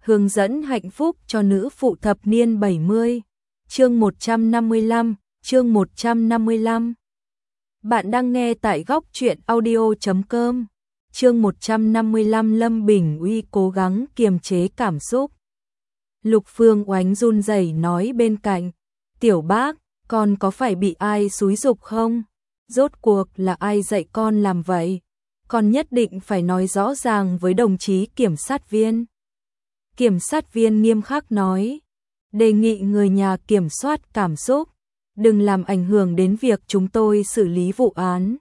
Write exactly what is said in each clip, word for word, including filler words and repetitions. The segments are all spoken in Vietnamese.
hướng dẫn hạnh phúc cho nữ phụ thập niên bảy mươi. Chương một trăm năm mươi lăm, chương một trăm năm mươi lăm. Bạn đang nghe tại góc truyện audio chấm com. Chương một trăm năm mươi lăm. Lâm Bình Uy cố gắng kiềm chế cảm xúc. Lục Phương Oánh run rẩy nói bên cạnh, "Tiểu Bác, con có phải bị ai xúi giục không? Rốt cuộc là ai dạy con làm vậy? Con nhất định phải nói rõ ràng với đồng chí kiểm sát viên." Kiểm sát viên nghiêm khắc nói, "Đề nghị người nhà kiểm soát cảm xúc, đừng làm ảnh hưởng đến việc chúng tôi xử lý vụ án."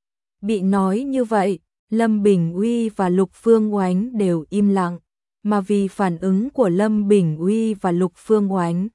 Bị nói như vậy, Lâm Bình Uy và Lục Phương Oánh đều im lặng, mà vì phản ứng của Lâm Bình Uy và Lục Phương Oánh,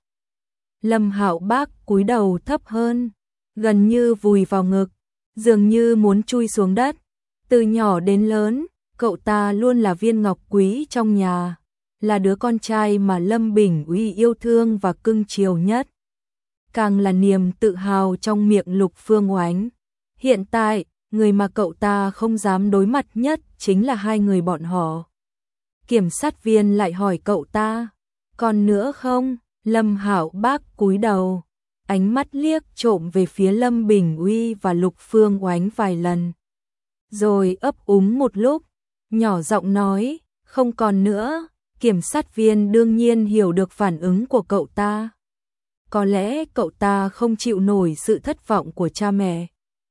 Lâm Hạo Bác cúi đầu thấp hơn, gần như vùi vào ngực, dường như muốn chui xuống đất. Từ nhỏ đến lớn, cậu ta luôn là viên ngọc quý trong nhà, là đứa con trai mà Lâm Bình Uy yêu thương và cưng chiều nhất, càng là niềm tự hào trong miệng Lục Phương Oánh. Hiện tại, người mà cậu ta không dám đối mặt nhất chính là hai người bọn họ. Kiểm sát viên lại hỏi cậu ta, "Còn nữa không?" Lâm Hạo Bác cúi đầu, ánh mắt liếc trộm về phía Lâm Bình Uy và Lục Phương Oánh vài lần, rồi ấp úng một lúc, nhỏ giọng nói, "Không còn nữa." Kiểm sát viên đương nhiên hiểu được phản ứng của cậu ta. Có lẽ cậu ta không chịu nổi sự thất vọng của cha mẹ,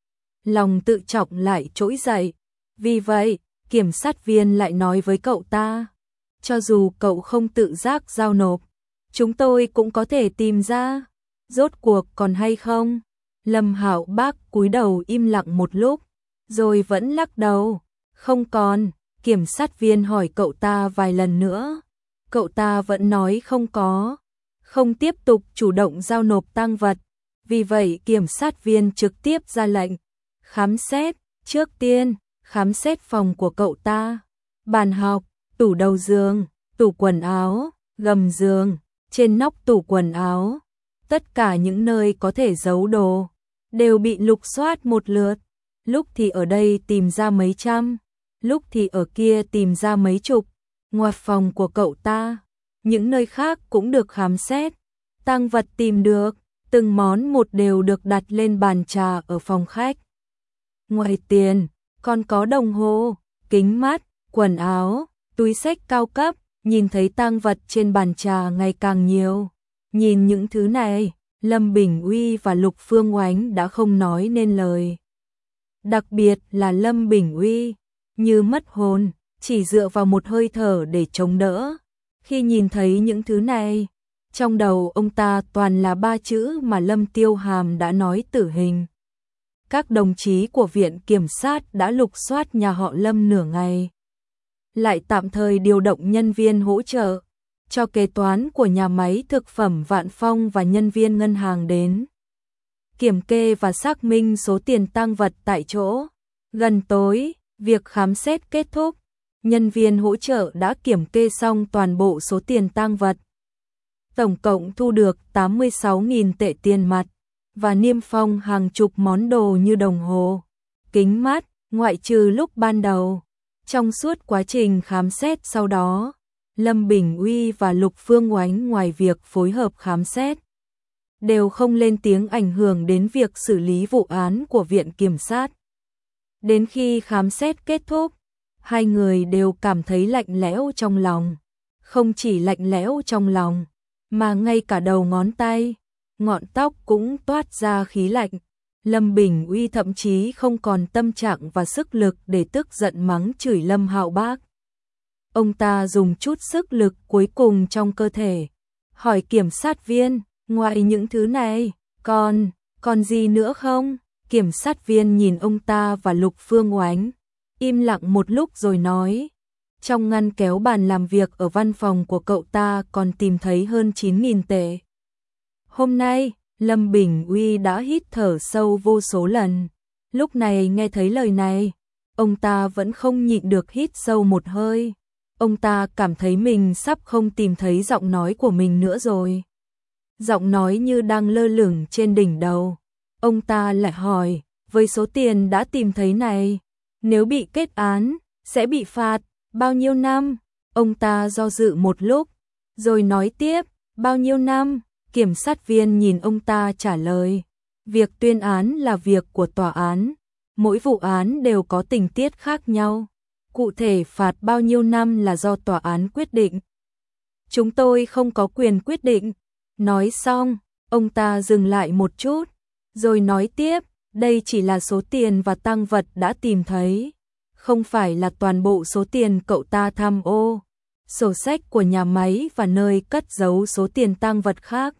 lòng tự trọng lại trỗi dậy. Vì vậy, kiểm sát viên lại nói với cậu ta, "Cho dù cậu không tự giác giao nộp, chúng tôi cũng có thể tìm ra. Rốt cuộc còn hay không?" Lâm Hạo Bác cúi đầu im lặng một lúc, rồi vẫn lắc đầu, "Không còn." Kiểm sát viên hỏi cậu ta vài lần nữa, cậu ta vẫn nói không có, không tiếp tục chủ động giao nộp tang vật. Vì vậy kiểm sát viên trực tiếp ra lệnh khám xét. Trước tiên, khám xét phòng của cậu ta, bàn học, tủ đầu giường, tủ quần áo, gầm giường, trên nóc tủ quần áo, tất cả những nơi có thể giấu đồ đều bị lục soát một lượt. Lúc thì ở đây tìm ra mấy trăm, lúc thì ở kia tìm ra mấy chục. Ngoài phòng của cậu ta, những nơi khác cũng được khám xét. Tang vật tìm được, từng món một đều được đặt lên bàn trà ở phòng khách. Ngoài tiền, còn có đồng hồ, kính mắt, quần áo, túi xách cao cấp. Nhìn thấy tang vật trên bàn trà ngày càng nhiều. Nhìn những thứ này, Lâm Bình Uy và Lục Phương Oánh đã không nói nên lời. Đặc biệt là Lâm Bình Uy, như mất hồn, chỉ dựa vào một hơi thở để chống đỡ. Khi nhìn thấy những thứ này, trong đầu ông ta toàn là ba chữ mà Lâm Tiêu Hàm đã nói: tử hình. Các đồng chí của viện kiểm sát đã lục soát nhà họ Lâm nửa ngày, lại tạm thời điều động nhân viên hỗ trợ cho kế toán của nhà máy thực phẩm Vạn Phong và nhân viên ngân hàng đến kiểm kê và xác minh số tiền tang vật tại chỗ. Gần tối, việc khám xét kết thúc, nhân viên hỗ trợ đã kiểm kê xong toàn bộ số tiền tang vật. Tổng cộng thu được tám mươi sáu nghìn tệ tiền mặt và niêm phong hàng chục món đồ như đồng hồ, kính mắt, ngoại trừ lúc ban đầu. Trong suốt quá trình khám xét sau đó, Lâm Bình Uy và Lục Phương Oánh ngoài việc phối hợp khám xét, đều không lên tiếng ảnh hưởng đến việc xử lý vụ án của viện kiểm sát. Đến khi khám xét kết thúc, hai người đều cảm thấy lạnh lẽo trong lòng. Không chỉ lạnh lẽo trong lòng, mà ngay cả đầu ngón tay, ngọn tóc cũng toát ra khí lạnh. Lâm Bình Uy thậm chí không còn tâm trạng và sức lực để tức giận mắng chửi Lâm Hạo Bác. Ông ta dùng chút sức lực cuối cùng trong cơ thể, hỏi kiểm sát viên, "Ngoài những thứ này, còn, còn gì nữa không?" Kiểm sát viên nhìn ông ta và Lục Phương Oánh, im lặng một lúc rồi nói, "Trong ngăn kéo bàn làm việc ở văn phòng của cậu ta còn tìm thấy hơn chín nghìn tệ." Hôm nay, Lâm Bình Uy đã hít thở sâu vô số lần. Lúc này nghe thấy lời này, ông ta vẫn không nhịn được hít sâu một hơi. Ông ta cảm thấy mình sắp không tìm thấy giọng nói của mình nữa rồi. Giọng nói như đang lơ lửng trên đỉnh đầu. Ông ta lại hỏi, với số tiền đã tìm thấy này, nếu bị kết án, sẽ bị phạt bao nhiêu năm? Ông ta do dự một lúc, rồi nói tiếp, bao nhiêu năm? Kiểm sát viên nhìn ông ta trả lời, việc tuyên án là việc của tòa án, mỗi vụ án đều có tình tiết khác nhau, cụ thể phạt bao nhiêu năm là do tòa án quyết định. Chúng tôi không có quyền quyết định. Nói xong, ông ta dừng lại một chút, rồi nói tiếp, đây chỉ là số tiền và tang vật đã tìm thấy, không phải là toàn bộ số tiền cậu ta tham ô. Sổ sách của nhà máy và nơi cất giấu số tiền tang vật khác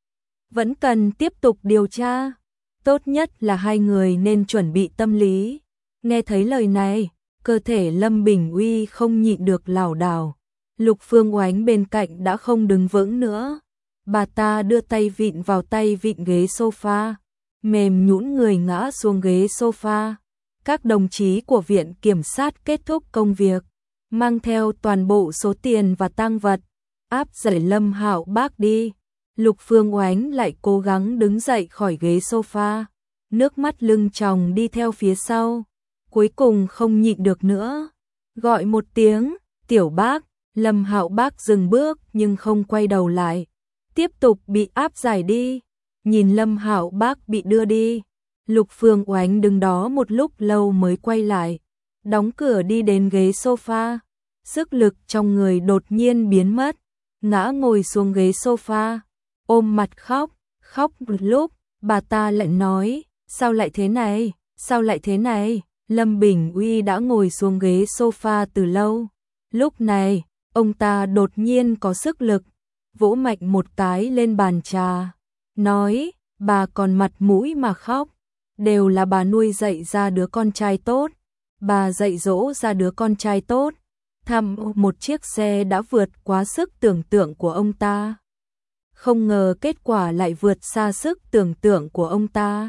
vẫn cần tiếp tục điều tra. Tốt nhất là hai người nên chuẩn bị tâm lý. Nghe thấy lời này, cơ thể Lâm Bình Uy không nhịn được lảo đảo. Lục Phương Oánh bên cạnh đã không đứng vững nữa. Bà ta đưa tay vịn vào tay vịn ghế sofa, mềm nhũn người ngã xuống ghế sofa. Các đồng chí của viện kiểm sát kết thúc công việc, mang theo toàn bộ số tiền và tang vật, áp giải Lâm Hạo Bác đi. Lục Phương Oánh lại cố gắng đứng dậy khỏi ghế sofa, nước mắt lưng tròng đi theo phía sau. Cuối cùng không nhịn được nữa, gọi một tiếng, "Tiểu Bác." Lâm Hạo Bác dừng bước nhưng không quay đầu lại, tiếp tục bị áp giải đi. Nhìn Lâm Hạo Bác bị đưa đi, Lục Phương Oánh đứng đó một lúc lâu mới quay lại, đóng cửa đi đến ghế sofa. Sức lực trong người đột nhiên biến mất, ngã ngồi xuống ghế sofa, ôm mặt khóc. Khóc một lúc, bà ta lại nói, sao lại thế này, sao lại thế này. Lâm Bình Uy đã ngồi xuống ghế sofa từ lâu. Lúc này, ông ta đột nhiên có sức lực, vỗ mạnh một cái lên bàn trà, nói, bà còn mặt mũi mà khóc, đều là bà nuôi dạy ra đứa con trai tốt, bà dạy dỗ ra đứa con trai tốt. Thăm một chiếc xe đã vượt quá sức tưởng tượng của ông ta. Không ngờ kết quả lại vượt xa sức tưởng tượng của ông ta.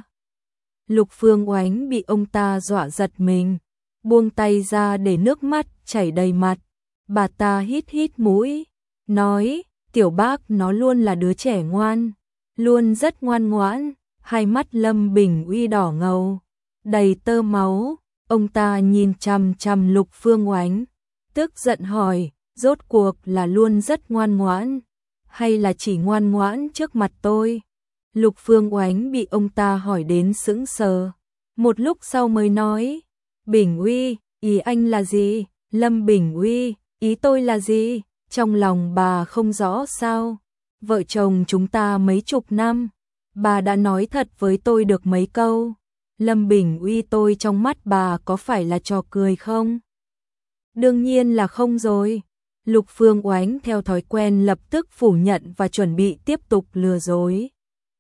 Lục Phương Oánh bị ông ta dọa giật mình, buông tay ra để nước mắt chảy đầy mặt. Bà ta hít hít mũi, nói, Tiểu Bác nó luôn là đứa trẻ ngoan, luôn rất ngoan ngoãn. Hai mắt Lâm Bình Uy đỏ ngầu, đầy tơ máu. Ông ta nhìn chằm chằm Lục Phương Oánh, tức giận hỏi, rốt cuộc là luôn rất ngoan ngoãn, hay là chỉ ngoan ngoãn trước mặt tôi? Lục Phương Oánh bị ông ta hỏi đến sững sờ, một lúc sau mới nói, Bình Uy, ý anh là gì? Lâm Bình Uy, ý tôi là gì? Trong lòng bà không rõ sao? Vợ chồng chúng ta mấy chục năm, bà đã nói thật với tôi được mấy câu. Lâm Bình Uy tôi trong mắt bà có phải là trò cười không? Đương nhiên là không rồi. Lục Phương Oánh theo thói quen lập tức phủ nhận và chuẩn bị tiếp tục lừa dối.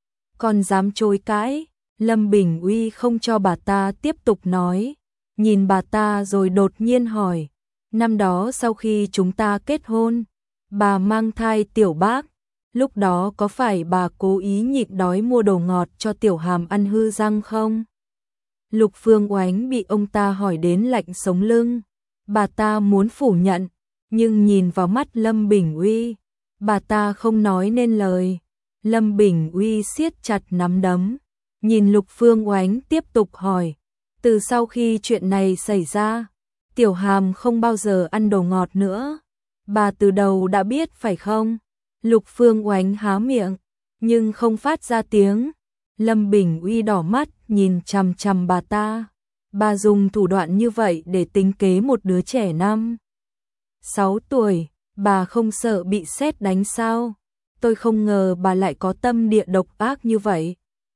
Còn dám chối cãi, Lâm Bình Uy không cho bà ta tiếp tục nói, nhìn bà ta rồi đột nhiên hỏi, năm đó sau khi chúng ta kết hôn, bà mang thai Tiểu Bác, lúc đó có phải bà cố ý nhịn đói mua đồ ngọt cho Tiểu Hàm ăn hư răng không? Lục Phương Oánh bị ông ta hỏi đến lạnh sống lưng, bà ta muốn phủ nhận, nhưng nhìn vào mắt Lâm Bình Uy, bà ta không nói nên lời. Lâm Bình Uy siết chặt nắm đấm, nhìn Lục Phương Oánh tiếp tục hỏi, từ sau khi chuyện này xảy ra, Tiểu Hàm không bao giờ ăn đồ ngọt nữa, bà từ đầu đã biết phải không? Lục Phương Oánh há miệng, nhưng không phát ra tiếng. Lâm Bình Uy đỏ mắt nhìn chằm chằm bà ta, bà dùng thủ đoạn như vậy để tính kế một đứa trẻ năm sáu tuổi, bà không sợ bị sét đánh sao? Tôi không ngờ bà lại có tâm địa độc ác như vậy.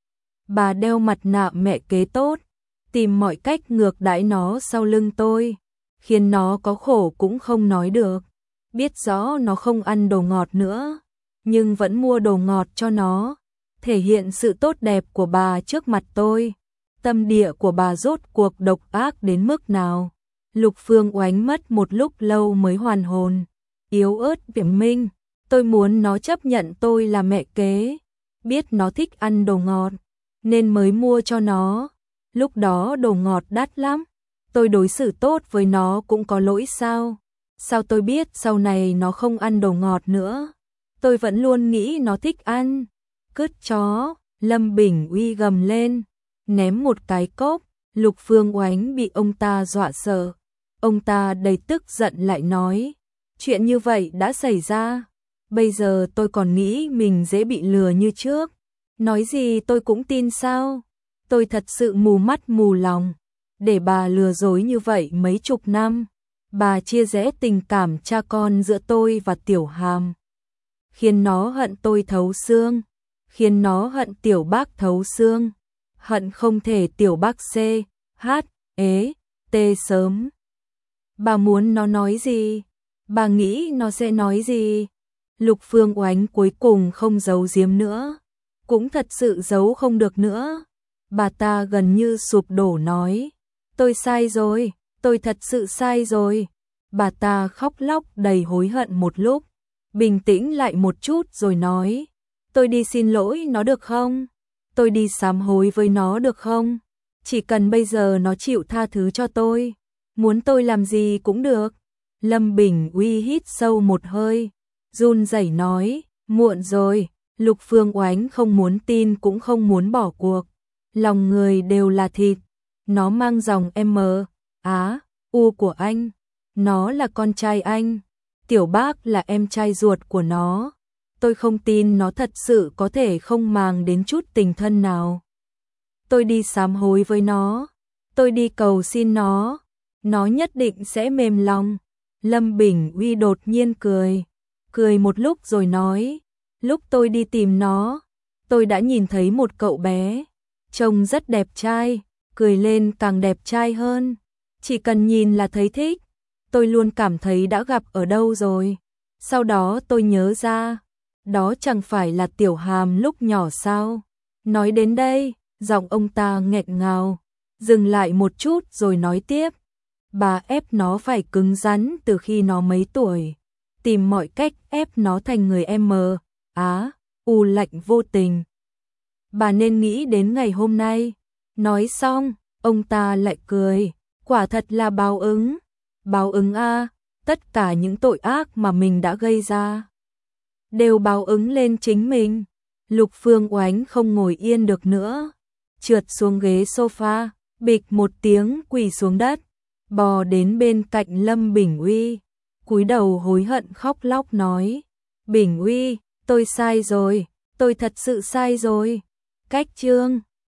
Bà đeo mặt nạ mẹ kế tốt, tìm mọi cách ngược đãi nó sau lưng tôi, khiến nó có khổ cũng không nói được. Biết rõ nó không ăn đồ ngọt nữa, nhưng vẫn mua đồ ngọt cho nó, thể hiện sự tốt đẹp của bà trước mặt tôi. Tâm địa của bà rốt cuộc độc ác đến mức nào? Lục Phương Oánh mất một lúc lâu mới hoàn hồn, yếu ớt biểm minh, tôi muốn nó chấp nhận tôi là mẹ kế, biết nó thích ăn đồ ngọt, nên mới mua cho nó. Lúc đó đồ ngọt đắt lắm, tôi đối xử tốt với nó cũng có lỗi sao? Sao tôi biết sau này nó không ăn đồ ngọt nữa? Tôi vẫn luôn nghĩ nó thích ăn. Cứt chó, Lâm Bình Uy gầm lên, ném một cái cốc. Lục Phương Oánh bị ông ta dọa sợ. Ông ta đầy tức giận lại nói, Chuyện như vậy đã xảy ra. Bây giờ tôi còn nghĩ mình dễ bị lừa như trước. Nói gì tôi cũng tin sao? Tôi thật sự mù mắt mù lòng. Để bà lừa dối như vậy mấy chục năm. Bà chia rẽ tình cảm cha con giữa tôi và Tiểu Hàm. Khiến nó hận tôi thấu xương. Khiến nó hận Tiểu Bác thấu xương. Hận không thể Tiểu Bác C, H, ế, T sớm. Bà muốn nó nói gì? Bà nghĩ nó sẽ nói gì? Lục Phương Oánh cuối cùng không giấu giếm nữa. Cũng thật sự giấu không được nữa. Bà ta gần như sụp đổ nói. Tôi sai rồi, tôi thật sự sai rồi. Bà ta khóc lóc đầy hối hận một lúc. Bình tĩnh lại một chút rồi nói. Tôi đi xin lỗi nó được không? Tôi đi sám hối với nó được không? Chỉ cần bây giờ nó chịu tha thứ cho tôi. Muốn tôi làm gì cũng được. Lâm Bình Uy hít sâu một hơi. Run rẩy nói. Muộn rồi. Lục Phương Oánh không muốn tin cũng không muốn bỏ cuộc. Lòng người đều là thịt. Nó mang dòng M, Á, U của anh. Nó là con trai anh. Tiểu Bác là em trai ruột của nó. Tôi không tin nó thật sự có thể không màng đến chút tình thân nào. Tôi đi sám hối với nó. Tôi đi cầu xin nó. Nó nhất định sẽ mềm lòng. Lâm Bình Uy đột nhiên cười. Cười một lúc rồi nói. Lúc tôi đi tìm nó, tôi đã nhìn thấy một cậu bé. Trông rất đẹp trai. Cười lên càng đẹp trai hơn. Chỉ cần nhìn là thấy thích. Tôi luôn cảm thấy đã gặp ở đâu rồi. Sau đó tôi nhớ ra. Đó chẳng phải là Tiểu Hàm lúc nhỏ sao? Nói đến đây, giọng ông ta nghẹn ngào. Dừng lại một chút rồi nói tiếp. Bà ép nó phải cứng rắn từ khi nó mấy tuổi. Tìm mọi cách ép nó thành người M, Á, U lạnh vô tình. Bà nên nghĩ đến ngày hôm nay. Nói xong, ông ta lại cười. Quả thật là báo ứng. Báo ứng a, tất cả những tội ác mà mình đã gây ra đều báo ứng lên chính mình. Lục Phương Oánh không ngồi yên được nữa. Trượt xuống ghế sofa, bịch một tiếng quỳ xuống đất. Bò đến bên cạnh Lâm Bình Uy. Cúi đầu hối hận khóc lóc nói. Bình Uy, tôi sai rồi. Tôi thật sự sai rồi. Cách chương